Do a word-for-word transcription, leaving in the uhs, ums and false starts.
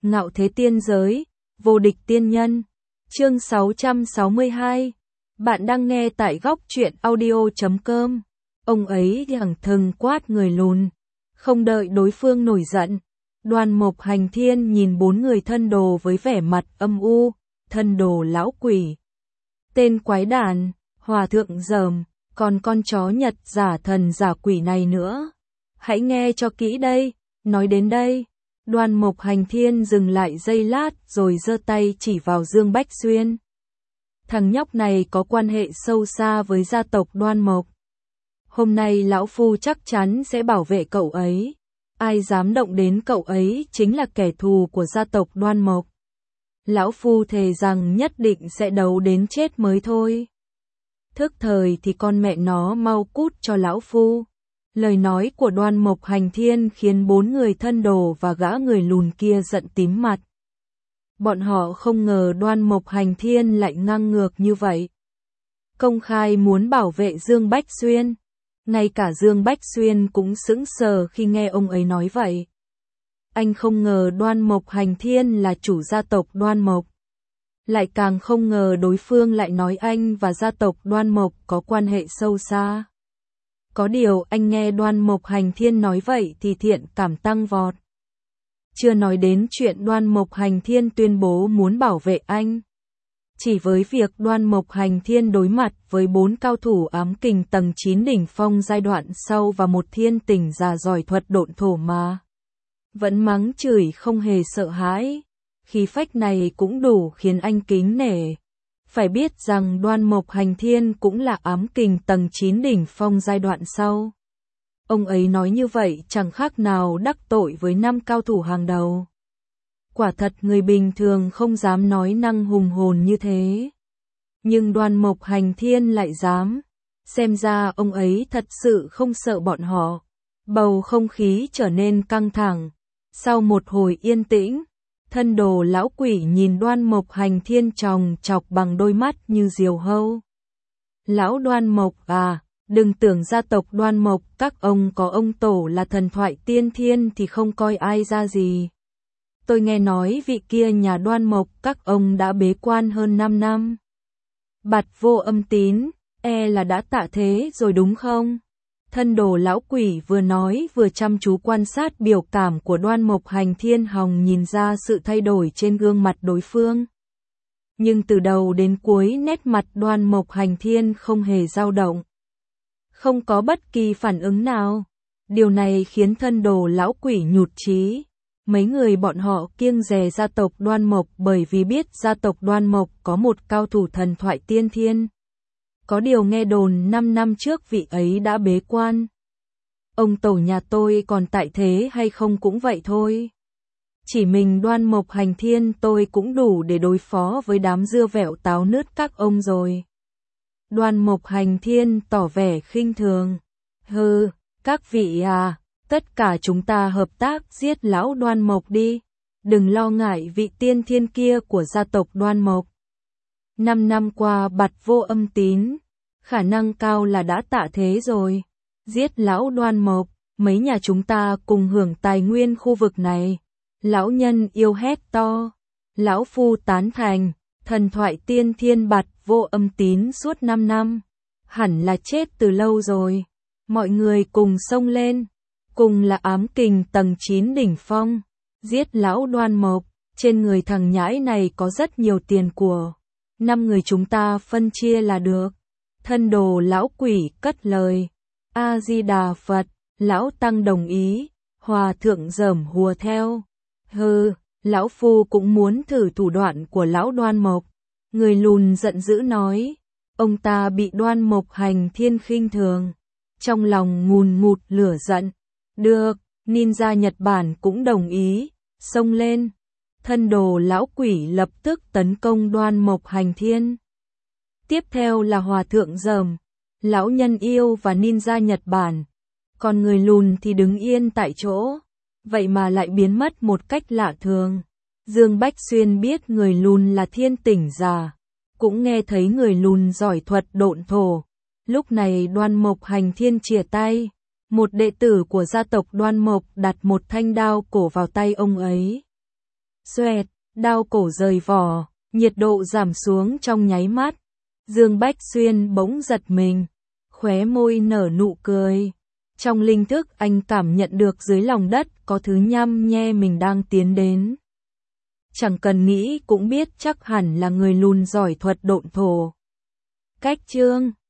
Ngạo thế tiên giới, vô địch tiên nhân. Chương sáu trăm sáu mươi hai. Bạn đang nghe tại góc truyện audio chấm com. Ông ấy thẳng thừng quát người lùn. Không đợi đối phương nổi giận. Đoan Mộc Hành Thiên nhìn bốn người thân đồ với vẻ mặt âm u. Thân đồ lão quỷ. Tên quái đản, hòa thượng dởm, còn con chó Nhật giả thần giả quỷ này nữa. Hãy nghe cho kỹ đây, nói đến đây. Đoan Mộc Hành Thiên dừng lại giây lát rồi giơ tay chỉ vào Dương Bách Xuyên. Thằng nhóc này có quan hệ sâu xa với gia tộc Đoan Mộc. Hôm nay lão phu chắc chắn sẽ bảo vệ cậu ấy. Ai dám động đến cậu ấy chính là kẻ thù của gia tộc Đoan Mộc. Lão phu thề rằng nhất định sẽ đấu đến chết mới thôi. Thức thời thì con mẹ nó mau cút cho lão phu. Lời nói của Đoan Mộc Hành Thiên khiến bốn người thân đồ và gã người lùn kia giận tím mặt. Bọn họ không ngờ Đoan Mộc Hành Thiên lại ngang ngược như vậy. Công khai muốn bảo vệ Dương Bách Xuyên. Ngay cả Dương Bách Xuyên cũng sững sờ khi nghe ông ấy nói vậy. Anh không ngờ Đoan Mộc Hành Thiên là chủ gia tộc Đoan Mộc. Lại càng không ngờ đối phương lại nói anh và gia tộc Đoan Mộc có quan hệ sâu xa. Có điều anh nghe Đoan Mộc Hành Thiên nói vậy thì thiện cảm tăng vọt. Chưa nói đến chuyện Đoan Mộc Hành Thiên tuyên bố muốn bảo vệ anh. Chỉ với việc Đoan Mộc Hành Thiên đối mặt với bốn cao thủ ám kình tầng chín đỉnh phong giai đoạn sau và một thiên tỉnh già giỏi thuật độn thổ mà vẫn mắng chửi không hề sợ hãi. Khí phách này cũng đủ khiến anh kính nể. Phải biết rằng Đoan Mộc Hành Thiên cũng là ám kình tầng chín đỉnh phong giai đoạn sau. Ông ấy nói như vậy chẳng khác nào đắc tội với năm cao thủ hàng đầu. Quả thật người bình thường không dám nói năng hùng hồn như thế. Nhưng Đoan Mộc Hành Thiên lại dám. Xem ra ông ấy thật sự không sợ bọn họ. Bầu không khí trở nên căng thẳng. Sau một hồi yên tĩnh, thân đồ lão quỷ nhìn Đoan Mộc Hành Thiên chòng chọc bằng đôi mắt như diều hâu. Lão Đoan Mộc à, đừng tưởng gia tộc Đoan Mộc các ông có ông tổ là thần thoại tiên thiên thì không coi ai ra gì. Tôi nghe nói vị kia nhà Đoan Mộc các ông đã bế quan hơn năm năm. Bạt Vô Âm Tín, e là đã tạ thế rồi đúng không? Thân đồ lão quỷ vừa nói vừa chăm chú quan sát biểu cảm của Đoan Mộc Hành Thiên, hòng nhìn ra sự thay đổi trên gương mặt đối phương. Nhưng từ đầu đến cuối nét mặt Đoan Mộc Hành Thiên không hề dao động. Không có bất kỳ phản ứng nào. Điều này khiến thân đồ lão quỷ nhụt chí. Mấy người bọn họ kiêng dè gia tộc Đoan Mộc bởi vì biết gia tộc Đoan Mộc có một cao thủ thần thoại tiên thiên. Có điều nghe đồn năm năm trước vị ấy đã bế quan. Ông tổ nhà tôi còn tại thế hay không cũng vậy thôi. Chỉ mình Đoan Mộc Hành Thiên tôi cũng đủ để đối phó với đám dưa vẹo táo nứt các ông rồi. Đoan Mộc Hành Thiên tỏ vẻ khinh thường. Hừ, các vị à, tất cả chúng ta hợp tác giết lão Đoan Mộc đi. Đừng lo ngại vị tiên thiên kia của gia tộc Đoan Mộc. Năm năm qua Bạt Vô Âm Tín, khả năng cao là đã tạ thế rồi. Giết lão Đoan Mộc, mấy nhà chúng ta cùng hưởng tài nguyên khu vực này. Lão nhân yêu hét to. Lão phu tán thành, thần thoại tiên thiên Bạt Vô Âm Tín suốt năm năm. Hẳn là chết từ lâu rồi. Mọi người cùng xông lên. Cùng là ám kình tầng chín đỉnh phong. Giết lão Đoan Mộc, trên người thằng nhãi này có rất nhiều tiền của. Năm người chúng ta phân chia là được. Thân đồ lão quỷ cất lời. A-di-đà Phật, lão tăng đồng ý. Hòa thượng dởm hùa theo. Hừ, lão phu cũng muốn thử thủ đoạn của lão Đoan Mộc. Người lùn giận dữ nói. Ông ta bị Đoan Mộc Hành Thiên khinh thường. Trong lòng ngùn ngụt lửa giận. Được, ninja Nhật Bản cũng đồng ý. Xông lên. Thân đồ lão quỷ lập tức tấn công Đoan Mộc Hành Thiên. Tiếp theo là hòa thượng dởm, lão nhân yêu và ninja Nhật Bản. Còn người lùn thì đứng yên tại chỗ. Vậy mà lại biến mất một cách lạ thường. Dương Bách Xuyên biết người lùn là thiên tỉnh già. Cũng nghe thấy người lùn giỏi thuật độn thổ. Lúc này Đoan Mộc Hành Thiên chìa tay. Một đệ tử của gia tộc Đoan Mộc đặt một thanh đao cổ vào tay ông ấy. Xoẹt, đao cổ rời vỏ, nhiệt độ giảm xuống trong nháy mắt. Dương Bách Xuyên bỗng giật mình, khóe môi nở nụ cười. Trong linh thức anh cảm nhận được dưới lòng đất có thứ nhăm nhe mình đang tiến đến. Chẳng cần nghĩ cũng biết chắc hẳn là người lùn giỏi thuật độn thổ. Cách chương